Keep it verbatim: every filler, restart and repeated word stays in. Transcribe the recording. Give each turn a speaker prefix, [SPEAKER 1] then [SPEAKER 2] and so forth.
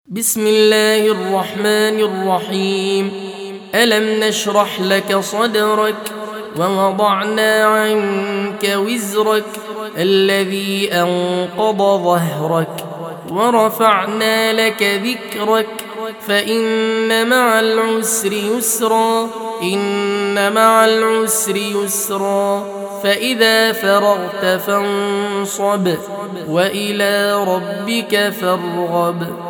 [SPEAKER 1] بسم الله الرحمن الرحيم. ألم نشرح لك صدرك ووضعنا عنك وزرك الذي أنقض ظهرك ورفعنا لك ذكرك فإن مع العسر يسرا إن مع العسر يسرا فإذا فرغت فانصب وإلى ربك فارغب.